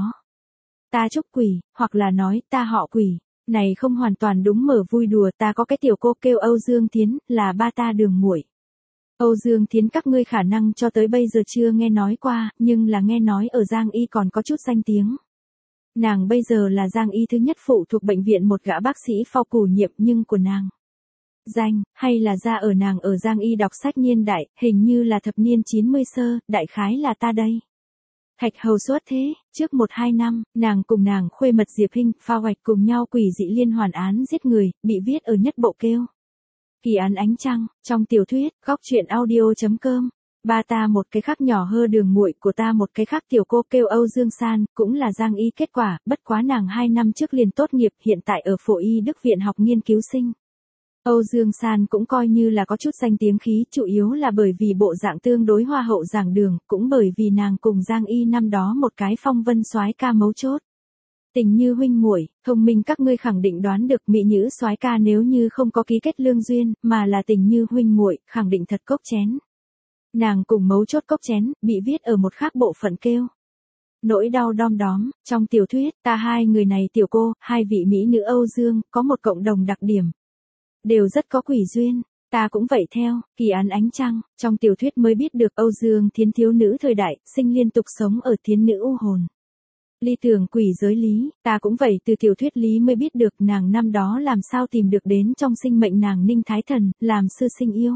Ta chúc quỷ, hoặc là nói ta họ quỷ. Này không hoàn toàn đúng mở vui đùa, ta có cái tiểu cô kêu Âu Dương Thiến, là ba ta đường muội. Âu Dương Thiến các ngươi khả năng cho tới bây giờ chưa nghe nói qua, nhưng là nghe nói ở Giang Y còn có chút danh tiếng. Nàng bây giờ là Giang Y thứ nhất phụ thuộc bệnh viện một gã bác sĩ phó cù nhiệm nhưng của nàng. Danh, hay là ra ở nàng ở Giang Y đọc sách niên đại, hình như là thập niên chín mươi sơ, đại khái là ta đây. Thạch hầu suốt thế, trước một hai năm, nàng cùng nàng khuê mật Diệp Hinh, pha hoạch cùng nhau quỷ dị liên hoàn án giết người, bị viết ở nhất bộ kêu. Kỳ án ánh trăng, trong tiểu thuyết, góc truyện audio chấm com. Ba ta một cái khác nhỏ hơ đường muội của ta một cái khác tiểu cô kêu Âu Dương San, cũng là Giang Y kết quả, bất quá nàng hai năm trước liền tốt nghiệp hiện tại ở Phổ Y Đức Viện học nghiên cứu sinh. Âu Dương San cũng coi như là có chút danh tiếng khí, chủ yếu là bởi vì bộ dạng tương đối hoa hậu giảng đường, cũng bởi vì nàng cùng Giang Y năm đó một cái phong vân soái ca mấu chốt. Tình như huynh muội, thông minh các ngươi khẳng định đoán được mỹ nữ soái ca nếu như không có ký kết lương duyên, mà là tình như huynh muội, khẳng định thật cốc chén. Nàng cùng mấu chốt cốc chén, bị viết ở một khác bộ phận kêu. Nỗi đau đom đóm, trong tiểu thuyết, ta hai người này tiểu cô, hai vị mỹ nữ Âu Dương, có một cộng đồng đặc điểm. Đều rất có quỷ duyên, ta cũng vậy theo, kỳ án ánh trăng, trong tiểu thuyết mới biết được Âu Dương Thiến thiếu nữ thời đại, sinh liên tục sống ở thiến nữ u hồn. Ly tưởng quỷ giới lý, ta cũng vậy từ tiểu thuyết lý mới biết được nàng năm đó làm sao tìm được đến trong sinh mệnh nàng Ninh Thái Thần, làm sư sinh yêu.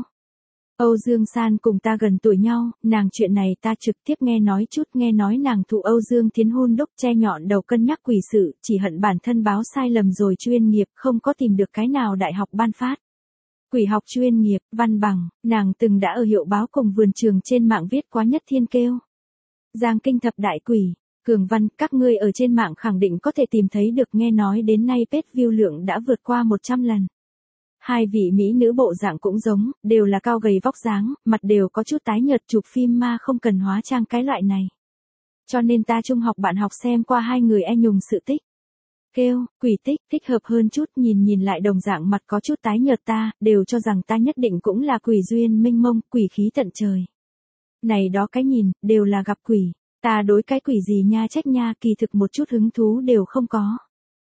Âu Dương San cùng ta gần tuổi nhau, nàng chuyện này ta trực tiếp nghe nói chút nghe nói nàng thụ Âu Dương Thiến hôn đúc che nhọn đầu cân nhắc quỷ sự, chỉ hận bản thân báo sai lầm rồi chuyên nghiệp không có tìm được cái nào đại học ban phát. Quỷ học chuyên nghiệp, văn bằng, nàng từng đã ở hiệu báo cùng vườn trường trên mạng viết quá nhất thiên kêu. Giang kinh thập đại quỷ, cường văn, các ngươi ở trên mạng khẳng định có thể tìm thấy được nghe nói đến nay page view lượng đã vượt qua một trăm lần. Hai vị mỹ nữ bộ dạng cũng giống, đều là cao gầy vóc dáng, mặt đều có chút tái nhợt chụp phim ma không cần hóa trang cái loại này. Cho nên ta trung học bạn học xem qua hai người e nhùng sự tích. Kêu, quỷ tích, thích hợp hơn chút nhìn nhìn lại đồng dạng mặt có chút tái nhợt ta, đều cho rằng ta nhất định cũng là quỷ duyên minh mông, quỷ khí tận trời. Này đó cái nhìn, đều là gặp quỷ, ta đối cái quỷ gì nha trách nha kỳ thực một chút hứng thú đều không có.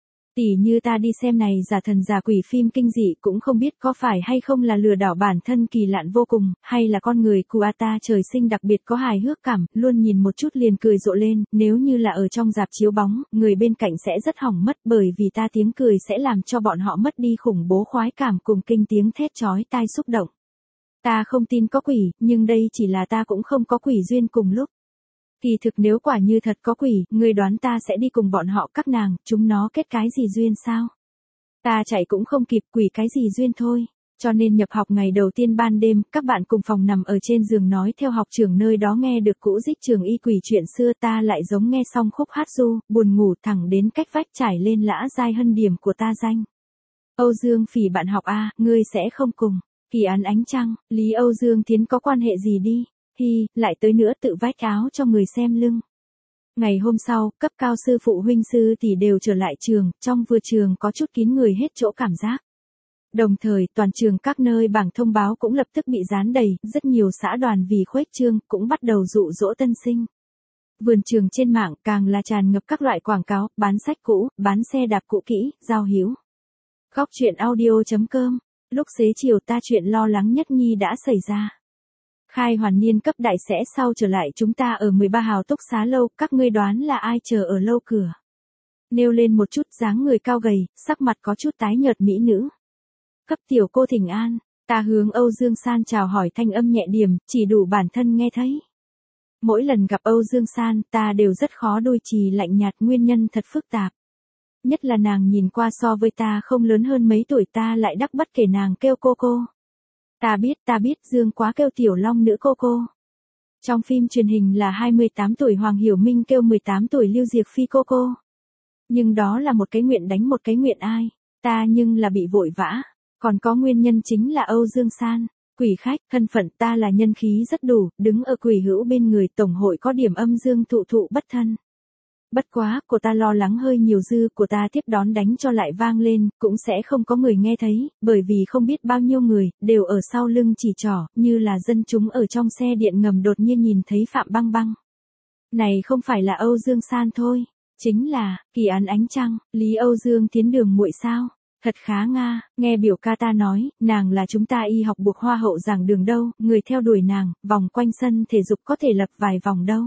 Tỉ như ta đi xem này giả thần giả quỷ phim kinh dị cũng không biết có phải hay không là lừa đảo bản thân kỳ lạn vô cùng, hay là con người của ta trời sinh đặc biệt có hài hước cảm, luôn nhìn một chút liền cười rộ lên, nếu như là ở trong rạp chiếu bóng, người bên cạnh sẽ rất hỏng mất bởi vì ta tiếng cười sẽ làm cho bọn họ mất đi khủng bố khoái cảm cùng kinh tiếng thét chói tai xúc động. Ta không tin có quỷ, nhưng đây chỉ là ta cũng không có quỷ duyên cùng lúc. Kỳ thực nếu quả như thật có quỷ, người đoán ta sẽ đi cùng bọn họ các nàng, chúng nó kết cái gì duyên sao? Ta chạy cũng không kịp quỷ cái gì duyên thôi. Cho nên nhập học ngày đầu tiên ban đêm, các bạn cùng phòng nằm ở trên giường nói theo học trưởng nơi đó nghe được cũ dích trường y quỷ chuyện xưa ta lại giống nghe xong khúc hát du, buồn ngủ thẳng đến cách vách trải lên lã giai hân điểm của ta danh. Âu Dương Phỉ bạn học A, ngươi sẽ không cùng. Kỳ án ánh trăng, Lý Âu Dương Thiến có quan hệ gì đi? Hi, lại tới nữa tự vách áo cho người xem lưng. Ngày hôm sau, cấp cao sư phụ huynh sư tỷ đều trở lại trường, trong vừa trường có chút kín người hết chỗ cảm giác. Đồng thời, toàn trường các nơi bảng thông báo cũng lập tức bị dán đầy, rất nhiều xã đoàn vì khuếch trương cũng bắt đầu dụ dỗ tân sinh. Vườn trường trên mạng càng là tràn ngập các loại quảng cáo, bán sách cũ, bán xe đạp cũ kỹ, giao hữu. Góc truyện audio chấm com, lúc xế chiều ta chuyện lo lắng nhất nhi đã xảy ra. Khai hoàn niên cấp đại sẽ sau trở lại chúng ta ở mười ba hào túc xá lâu, các ngươi đoán là ai chờ ở lâu cửa. Nêu lên một chút dáng người cao gầy, sắc mặt có chút tái nhợt mỹ nữ. Cấp tiểu cô thỉnh an, ta hướng Âu Dương San chào hỏi thanh âm nhẹ điềm, chỉ đủ bản thân nghe thấy. Mỗi lần gặp Âu Dương San, ta đều rất khó đôi trì lạnh nhạt nguyên nhân thật phức tạp. Nhất là nàng nhìn qua so với ta không lớn hơn mấy tuổi ta lại đắc bất kể nàng kêu cô cô. Ta biết ta biết Dương Quá kêu tiểu long nữ cô cô. Trong phim truyền hình là hai mươi tám tuổi Hoàng Hiểu Minh kêu mười tám tuổi Lưu Diệc Phi cô cô. Nhưng đó là một cái nguyện đánh một cái nguyện ai. Ta nhưng là bị vội vã. Còn có nguyên nhân chính là Âu Dương San. Quỷ khách, thân phận ta là nhân khí rất đủ, đứng ở quỷ hữu bên người tổng hội có điểm âm dương thụ thụ bất thân. Bất quá, của ta lo lắng hơi nhiều dư của ta tiếp đón đánh cho lại vang lên, cũng sẽ không có người nghe thấy, bởi vì không biết bao nhiêu người, đều ở sau lưng chỉ trỏ, như là dân chúng ở trong xe điện ngầm đột nhiên nhìn thấy Phạm Băng Băng. Này không phải là Âu Dương San thôi, chính là, kỳ án ánh trăng, Lý Âu Dương Thiến đường muội sao. Thật khá nga, nghe biểu ca ta nói, nàng là chúng ta y học buộc hoa hậu giảng đường đâu, người theo đuổi nàng, vòng quanh sân thể dục có thể lập vài vòng đâu.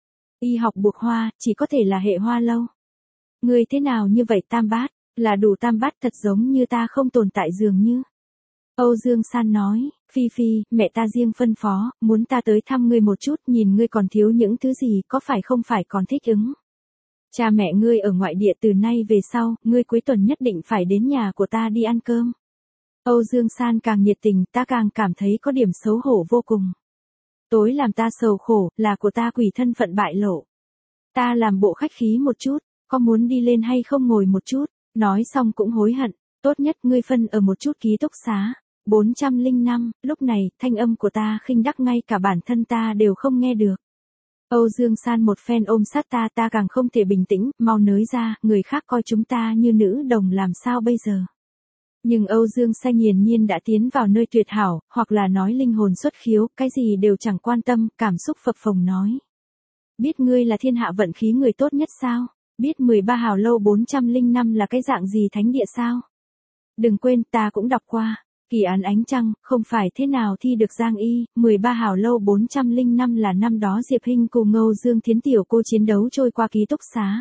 Y học buộc hoa, chỉ có thể là hệ hoa lâu. Người thế nào như vậy tam bát, là đủ tam bát thật giống như ta không tồn tại dường như. Âu Dương San nói, Phi Phi, mẹ ta riêng phân phó, muốn ta tới thăm ngươi một chút nhìn ngươi còn thiếu những thứ gì, có phải không phải còn thích ứng. Cha mẹ ngươi ở ngoại địa từ nay về sau, ngươi cuối tuần nhất định phải đến nhà của ta đi ăn cơm. Âu Dương San càng nhiệt tình, ta càng cảm thấy có điểm xấu hổ vô cùng. Tối làm ta sầu khổ, là của ta quỷ thân phận bại lộ. Ta làm bộ khách khí một chút, có muốn đi lên hay không ngồi một chút, nói xong cũng hối hận. Tốt nhất ngươi phân ở một chút ký túc xá. bốn trăm lẻ năm, lúc này, thanh âm của ta khinh đắc ngay cả bản thân ta đều không nghe được. Âu Dương San một phen ôm sát ta, ta càng không thể bình tĩnh, mau nới ra, người khác coi chúng ta như nữ đồng làm sao bây giờ. Nhưng Âu Dương San hiển nhiên đã tiến vào nơi tuyệt hảo, hoặc là nói linh hồn xuất khiếu, cái gì đều chẳng quan tâm, cảm xúc phập phồng nói. Biết ngươi là thiên hạ vận khí người tốt nhất sao? Biết mười ba hào lâu bốn trăm lẻ năm là cái dạng gì thánh địa sao? Đừng quên ta cũng đọc qua. Kỳ án ánh trăng, không phải thế nào thi được Giang Y, mười ba hào lâu bốn trăm lẻ năm là năm đó Diệp Hinh cùng Âu Dương Thiến tiểu cô chiến đấu trôi qua ký túc xá.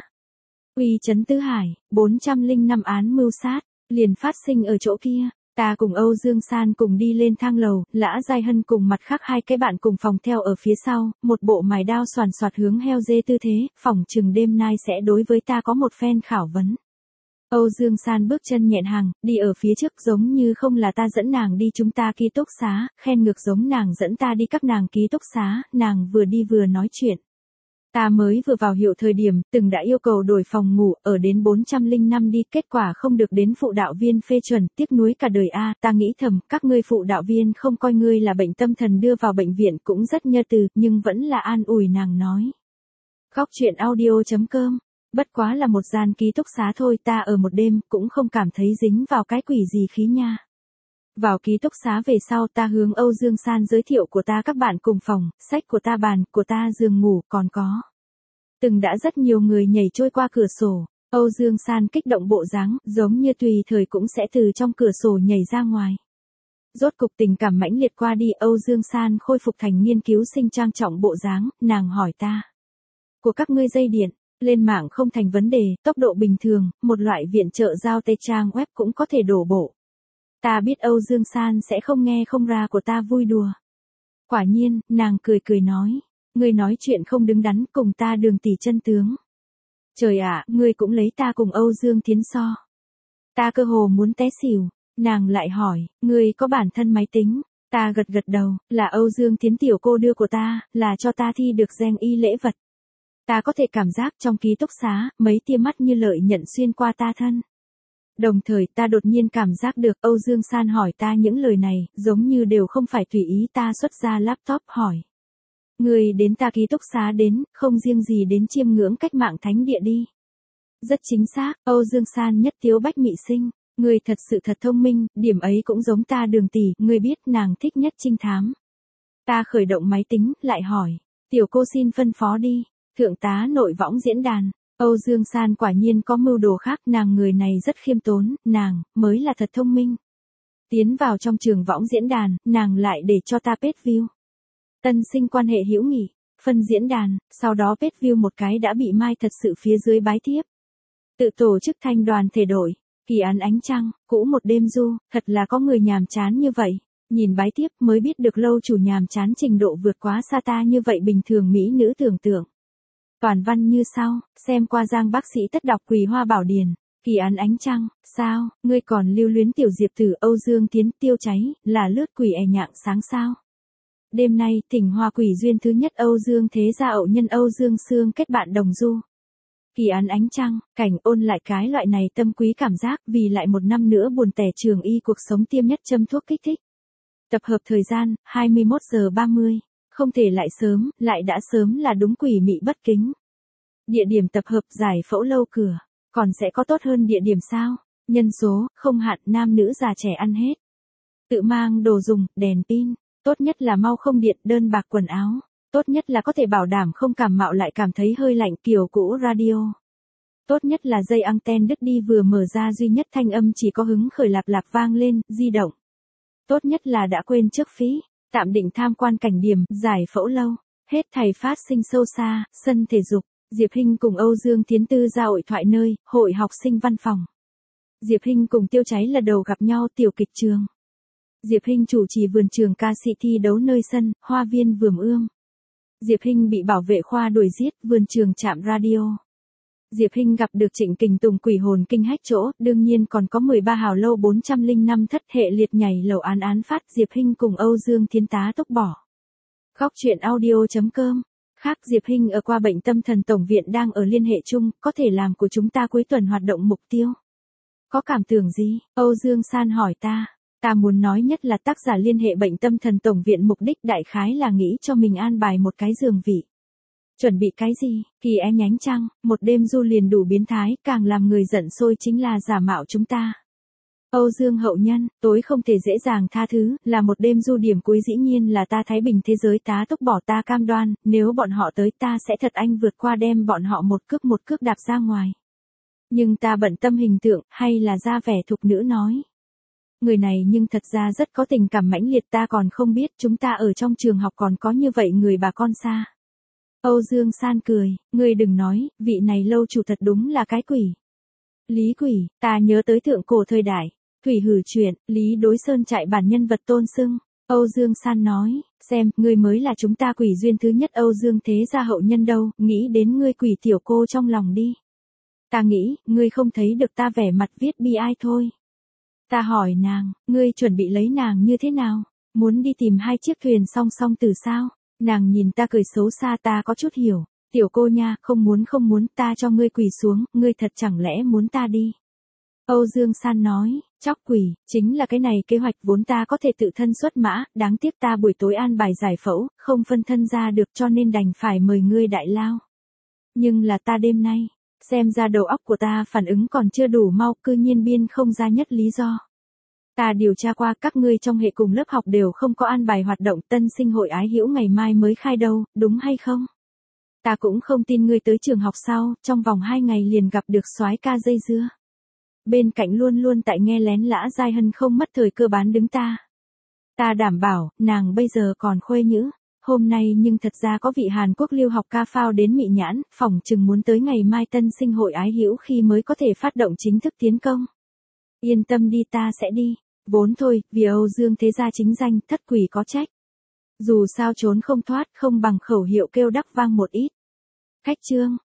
Uy trấn Tứ Hải, bốn trăm lẻ năm án mưu sát, liền phát sinh ở chỗ kia. Ta cùng Âu Dương San cùng đi lên thang lầu, Lã Giai Hân cùng mặt khác hai cái bạn cùng phòng theo ở phía sau, một bộ mài đao xoàn xoạt hướng heo dê tư thế, phòng chừng đêm nay sẽ đối với ta có một phen khảo vấn. Âu Dương San bước chân nhẹn hàng, đi ở phía trước giống như không là ta dẫn nàng đi chúng ta ký túc xá, khen ngược giống nàng dẫn ta đi các nàng ký túc xá, nàng vừa đi vừa nói chuyện. Ta mới vừa vào hiệu thời điểm, từng đã yêu cầu đổi phòng ngủ, ở đến bốn trăm lẻ năm đi, kết quả không được đến phụ đạo viên phê chuẩn, tiếc nuối cả đời a, ta nghĩ thầm, các ngươi phụ đạo viên không coi ngươi là bệnh tâm thần đưa vào bệnh viện cũng rất nhơ từ, nhưng vẫn là an ủi nàng nói. Khóc chuyện audio chấm com, bất quá là một gian ký túc xá thôi, ta ở một đêm, cũng không cảm thấy dính vào cái quỷ gì khí nha. Vào ký túc xá về sau ta hướng Âu Dương San giới thiệu của ta các bạn cùng phòng, sách của ta bàn, của ta giường ngủ, còn có. Từng đã rất nhiều người nhảy trôi qua cửa sổ, Âu Dương San kích động bộ dáng, giống như tùy thời cũng sẽ từ trong cửa sổ nhảy ra ngoài. Rốt cục tình cảm mãnh liệt qua đi, Âu Dương San khôi phục thành nghiên cứu sinh trang trọng bộ dáng, nàng hỏi ta. Của các ngươi dây điện, lên mạng không thành vấn đề, tốc độ bình thường, một loại viện trợ giao tê trang web cũng có thể đổ bộ. Ta biết Âu Dương San sẽ không nghe không ra của ta vui đùa. Quả nhiên, nàng cười cười nói, ngươi nói chuyện không đứng đắn cùng ta Đường tỷ chân tướng. Trời ạ, ngươi cũng lấy ta cùng Âu Dương Thiến so. Ta cơ hồ muốn té xỉu, nàng lại hỏi, ngươi có bản thân máy tính? Ta gật gật đầu, là Âu Dương Thiến tiểu cô đưa của ta, là cho ta thi được Giang Y lễ vật. Ta có thể cảm giác trong ký túc xá, mấy tia mắt như lợi nhận xuyên qua ta thân. Đồng thời ta đột nhiên cảm giác được Âu Dương San hỏi ta những lời này, giống như đều không phải tùy ý ta xuất ra laptop hỏi. Người đến ta ký túc xá đến, không riêng gì đến chiêm ngưỡng cách mạng thánh địa đi. Rất chính xác, Âu Dương San nhất tiếu bách mị sinh, người thật sự thật thông minh, điểm ấy cũng giống ta Đường tỷ, người biết nàng thích nhất trinh thám. Ta khởi động máy tính, lại hỏi, tiểu cô xin phân phó đi, thượng tá nội võng diễn đàn. Âu Dương San quả nhiên có mưu đồ khác, nàng người này rất khiêm tốn, nàng, mới là thật thông minh. Tiến vào trong trường võng diễn đàn, nàng lại để cho ta page view. Tân sinh quan hệ hữu nghị, phân diễn đàn, sau đó page view một cái đã bị mai thật sự phía dưới bái tiếp. Tự tổ chức thanh đoàn thể đội, kỳ án ánh trăng, cũ một đêm du, thật là có người nhàm chán như vậy. Nhìn bái tiếp mới biết được lâu chủ nhàm chán trình độ vượt quá xa ta như vậy bình thường mỹ nữ tưởng tượng. Toàn văn như sau, xem qua Giang bác sĩ tất đọc Quỳ Hoa Bảo Điển, kỳ án ánh trăng, sao, ngươi còn lưu luyến tiểu Diệp Tử Âu Dương Tiến tiêu cháy, là lướt quỷ è nhạng sáng sao. Đêm nay, thỉnh hoa quỷ duyên thứ nhất Âu Dương thế gia ậu nhân Âu Dương Sương kết bạn đồng du. Kỳ án ánh trăng, cảnh ôn lại cái loại này tâm quý cảm giác vì lại một năm nữa buồn tẻ trường y cuộc sống tiêm nhất châm thuốc kích thích. Tập hợp thời gian, hai mươi mốt giờ ba mươi. Không thể lại sớm, lại đã sớm là đúng quỷ mị bất kính. Địa điểm tập hợp giải phẫu lâu cửa, còn sẽ có tốt hơn địa điểm sao? Nhân số, không hạn, nam nữ già trẻ ăn hết. Tự mang đồ dùng, đèn pin, tốt nhất là mau không điện, đơn bạc quần áo, tốt nhất là có thể bảo đảm không cảm mạo lại cảm thấy hơi lạnh kiểu cũ radio. Tốt nhất là dây anten đứt đi vừa mở ra duy nhất thanh âm chỉ có hứng khởi lạp lạp vang lên, di động. Tốt nhất là đã quên trước phí. Tạm định tham quan cảnh điểm, giải phẫu lâu, hết thầy phát sinh sâu xa, sân thể dục, Diệp Hinh cùng Âu Dương Thiến Tư ra hội thoại nơi, hội học sinh văn phòng. Diệp Hinh cùng Tiêu Cháy lần đầu gặp nhau tiểu kịch trường. Diệp Hinh chủ trì vườn trường ca sĩ thi đấu nơi sân, hoa viên vườn ươm. Diệp Hinh bị bảo vệ khoa đuổi giết, vườn trường chạm radio. Diệp Hinh gặp được Trịnh Kình Tùng quỷ hồn kinh hách chỗ, đương nhiên còn có mười ba hào lâu bốn trăm lẻ năm thất hệ liệt nhảy lầu án án phát Diệp Hinh cùng Âu Dương Thiến tá tốc bỏ. Khóc chuyện audio chấm com. Khác Diệp Hinh ở qua bệnh tâm thần tổng viện đang ở liên hệ chung, có thể làm của chúng ta cuối tuần hoạt động mục tiêu. Có cảm tưởng gì? Âu Dương San hỏi ta. Ta muốn nói nhất là tác giả liên hệ bệnh tâm thần tổng viện mục đích đại khái là nghĩ cho mình an bài một cái giường vị. Chuẩn bị cái gì? Kỳ é nhánh trăng, một đêm du liền đủ biến thái, càng làm người giận sôi chính là giả mạo chúng ta. Âu Dương hậu nhân, tối không thể dễ dàng tha thứ, là một đêm du điểm cuối dĩ nhiên là ta thái bình thế giới tá túc bỏ ta cam đoan, nếu bọn họ tới ta sẽ thật anh vượt qua đem bọn họ một cước một cước đạp ra ngoài. Nhưng ta bận tâm hình tượng, hay là ra vẻ thục nữ nói. Người này nhưng thật ra rất có tình cảm mãnh liệt ta còn không biết chúng ta ở trong trường học còn có như vậy người bà con xa. Âu Dương San cười, ngươi đừng nói, vị này lâu chủ thật đúng là cái quỷ. Lý quỷ, ta nhớ tới thượng cổ thời đại. Thủy hử chuyện, Lý đối sơn trại bản nhân vật tôn xưng. Âu Dương San nói, xem, ngươi mới là chúng ta quỷ duyên thứ nhất Âu Dương thế gia hậu nhân đâu, nghĩ đến ngươi quỷ tiểu cô trong lòng đi. Ta nghĩ, ngươi không thấy được ta vẻ mặt viết bi ai thôi. Ta hỏi nàng, ngươi chuẩn bị lấy nàng như thế nào? Muốn đi tìm hai chiếc thuyền song song từ sao? Nàng nhìn ta cười xấu xa ta có chút hiểu. Tiểu cô nha, không muốn không muốn ta cho ngươi quỳ xuống, ngươi thật chẳng lẽ muốn ta đi? Âu Dương San nói, chóc quỷ, chính là cái này kế hoạch vốn ta có thể tự thân xuất mã, đáng tiếc ta buổi tối an bài giải phẫu, không phân thân ra được cho nên đành phải mời ngươi đại lao. Nhưng là ta đêm nay, xem ra đầu óc của ta phản ứng còn chưa đủ mau, cư nhiên biên không ra nhất lý do. Ta điều tra qua các ngươi trong hệ cùng lớp học đều không có an bài hoạt động tân sinh hội ái hữu ngày mai mới khai đâu, đúng hay không? Ta cũng không tin ngươi tới trường học sau, trong vòng hai ngày liền gặp được soái ca dây dưa. Bên cạnh luôn luôn tại nghe lén Lã Giai Hân không mất thời cơ bán đứng ta. Ta đảm bảo, nàng bây giờ còn khuê nhữ. Hôm nay nhưng thật ra có vị Hàn Quốc lưu học ca phao đến Mị Nhãn, phỏng chừng muốn tới ngày mai tân sinh hội ái hữu khi mới có thể phát động chính thức tiến công. Yên tâm đi ta sẽ đi. Vốn thôi, vì Âu Dương thế gia chính danh, thất quỷ có trách. Dù sao trốn không thoát, không bằng khẩu hiệu kêu đắc vang một ít. Khách trương.